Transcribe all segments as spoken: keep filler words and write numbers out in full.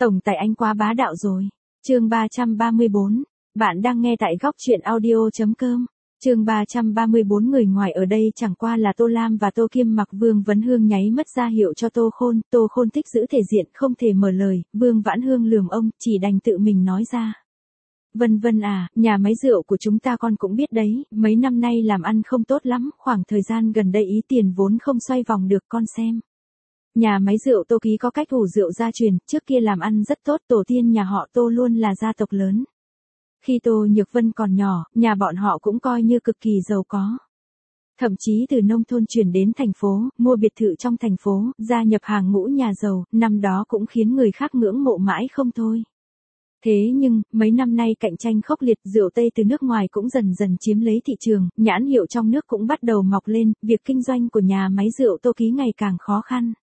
Tổng tài anh quá bá đạo rồi. Chương ba trăm ba mươi bốn. Bạn đang nghe tại góc truyện audio chấm com. Chương ba trăm ba mươi bốn. Người ngoài ở đây chẳng qua là Tô Lam và Tô Kim Mặc. Vương Vấn Hương nháy mắt ra hiệu cho Tô Khôn, Tô Khôn thích giữ thể diện không thể mở lời, Vương Vãn Hương lườm ông, chỉ đành tự mình nói ra. Vân Vân à, nhà máy rượu của chúng ta con cũng biết đấy, mấy năm nay làm ăn không tốt lắm, khoảng thời gian gần đây ý tiền vốn không xoay vòng được con xem. Nhà máy rượu Tô Ký có cách ủ rượu gia truyền, trước kia làm ăn rất tốt, tổ tiên nhà họ Tô luôn là gia tộc lớn. Khi Tô Nhược Vân còn nhỏ, nhà bọn họ cũng coi như cực kỳ giàu có. Thậm chí từ nông thôn chuyển đến thành phố, mua biệt thự trong thành phố, gia nhập hàng ngũ nhà giàu, năm đó cũng khiến người khác ngưỡng mộ mãi không thôi. Thế nhưng, mấy năm nay cạnh tranh khốc liệt, rượu Tây từ nước ngoài cũng dần dần chiếm lấy thị trường, nhãn hiệu trong nước cũng bắt đầu mọc lên, việc kinh doanh của nhà máy rượu Tô Ký ngày càng khó khăn.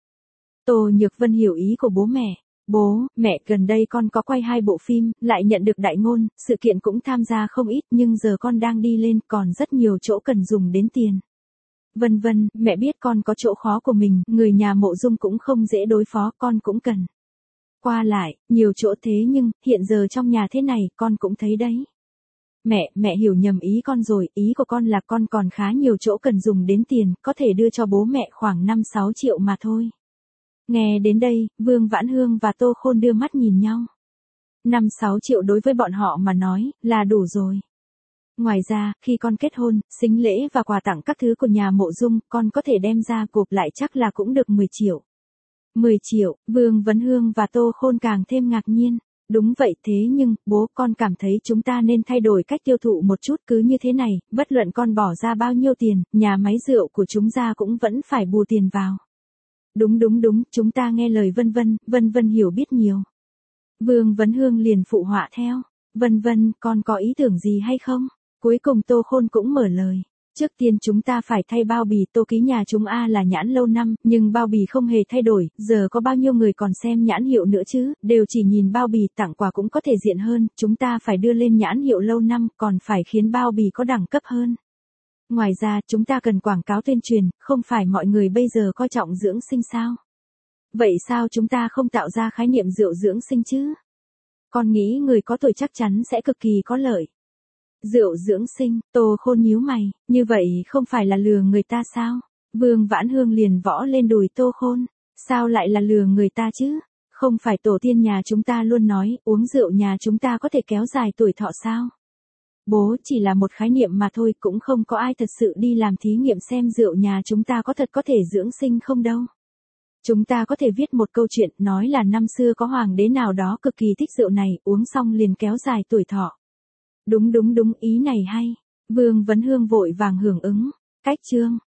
Tô Nhược Vân hiểu ý của bố mẹ. Bố, mẹ, gần đây con có quay hai bộ phim, lại nhận được đại ngôn, sự kiện cũng tham gia không ít, nhưng giờ con đang đi lên, còn rất nhiều chỗ cần dùng đến tiền. Vân Vân, mẹ biết con có chỗ khó của mình, người nhà Mộ Dung cũng không dễ đối phó, con cũng cần. Qua lại, nhiều chỗ thế nhưng, hiện giờ trong nhà thế này, con cũng thấy đấy. Mẹ, mẹ hiểu nhầm ý con rồi, ý của con là con còn khá nhiều chỗ cần dùng đến tiền, có thể đưa cho bố mẹ khoảng năm sáu triệu mà thôi. Nghe đến đây, Vương Vãn Hương và Tô Khôn đưa mắt nhìn nhau. năm sáu triệu đối với bọn họ mà nói, là đủ rồi. Ngoài ra, khi con kết hôn, sính lễ và quà tặng các thứ của nhà Mộ Dung, con có thể đem ra gộp lại chắc là cũng được mười triệu. mười triệu, Vương Vấn Hương và Tô Khôn càng thêm ngạc nhiên. Đúng vậy, thế nhưng, bố, con cảm thấy chúng ta nên thay đổi cách tiêu thụ một chút, cứ như thế này, bất luận con bỏ ra bao nhiêu tiền, nhà máy rượu của chúng ta cũng vẫn phải bù tiền vào. Đúng đúng đúng, chúng ta nghe lời Vân Vân, Vân Vân hiểu biết nhiều. Vương Vấn Hương liền phụ họa theo. Vân Vân, con có ý tưởng gì hay không? Cuối cùng Tô Khôn cũng mở lời. Trước tiên chúng ta phải thay bao bì, Tô Ký nhà chúng A là nhãn lâu năm, nhưng bao bì không hề thay đổi, giờ có bao nhiêu người còn xem nhãn hiệu nữa chứ, đều chỉ nhìn bao bì, tặng quà cũng có thể diện hơn, chúng ta phải đưa lên nhãn hiệu lâu năm, còn phải khiến bao bì có đẳng cấp hơn. Ngoài ra, chúng ta cần quảng cáo tuyên truyền, không phải mọi người bây giờ coi trọng dưỡng sinh sao? Vậy sao chúng ta không tạo ra khái niệm rượu dưỡng sinh chứ? Con nghĩ người có tuổi chắc chắn sẽ cực kỳ có lợi. Rượu dưỡng sinh, Tô Khôn nhíu mày, như vậy không phải là lừa người ta sao? Vương Vãn Hương liền võ lên đùi Tô Khôn, sao lại là lừa người ta chứ? Không phải tổ tiên nhà chúng ta luôn nói, uống rượu nhà chúng ta có thể kéo dài tuổi thọ sao? Bố, chỉ là một khái niệm mà thôi, cũng không có ai thật sự đi làm thí nghiệm xem rượu nhà chúng ta có thật có thể dưỡng sinh không đâu. Chúng ta có thể viết một câu chuyện, nói là năm xưa có hoàng đế nào đó cực kỳ thích rượu này, uống xong liền kéo dài tuổi thọ. Đúng đúng đúng, ý này hay. Vương Vấn Hương vội vàng hưởng ứng. Cách chương.